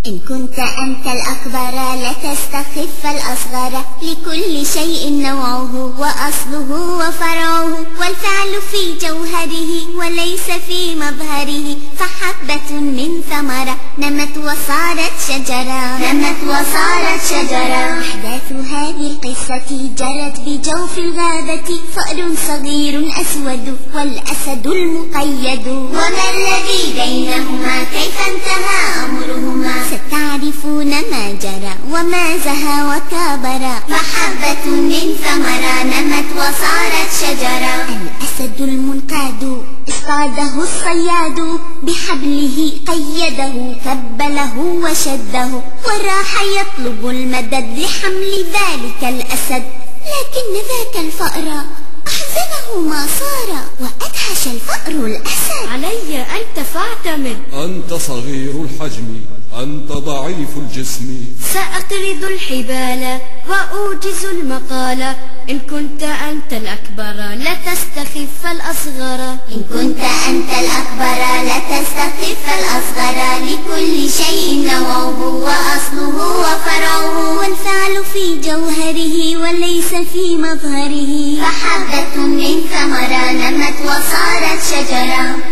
إن كنت أنت الأكبر لتستخف الأصغر، لكل شيء نوعه وأصله وفرعه، والفعل في جوهره وليس في مظهره، فحبة من ثمرة نمت وصارت شجرة، نمت وصارت شجرة. أحداث هذه القصة جرت بجوف الغابة، فأر صغير أسود والأسد المقيد، وما الذي بينهما كيف انتهى أمرهما، ستعرفون ما جرى وما زهى وكابر. محبة من ثمرة نمت وصارت شجرة. الأسد المنقاد اصطاده الصياد، بحبله قيده كبله وشده، وراح يطلب المدد لحمل ذلك الأسد، لكن ذاك الفأر أحزنه ما صار، وأدهش الفأر الأسد. علي أنت فاعتمد، أنت صغير الحجم، أنت ضعيف الجسم، سأقرض الحبال وأوجز المقال، إن كنت أنت الأكبر لتستخف الأصغر، إن كنت أنت الأكبر لتستخف الأصغر، لكل شيء نوعه وأصله وفرعه، والفعل في جوهره وليس في مظهره، فحبة من ثمرة نمت وصارت شجرة.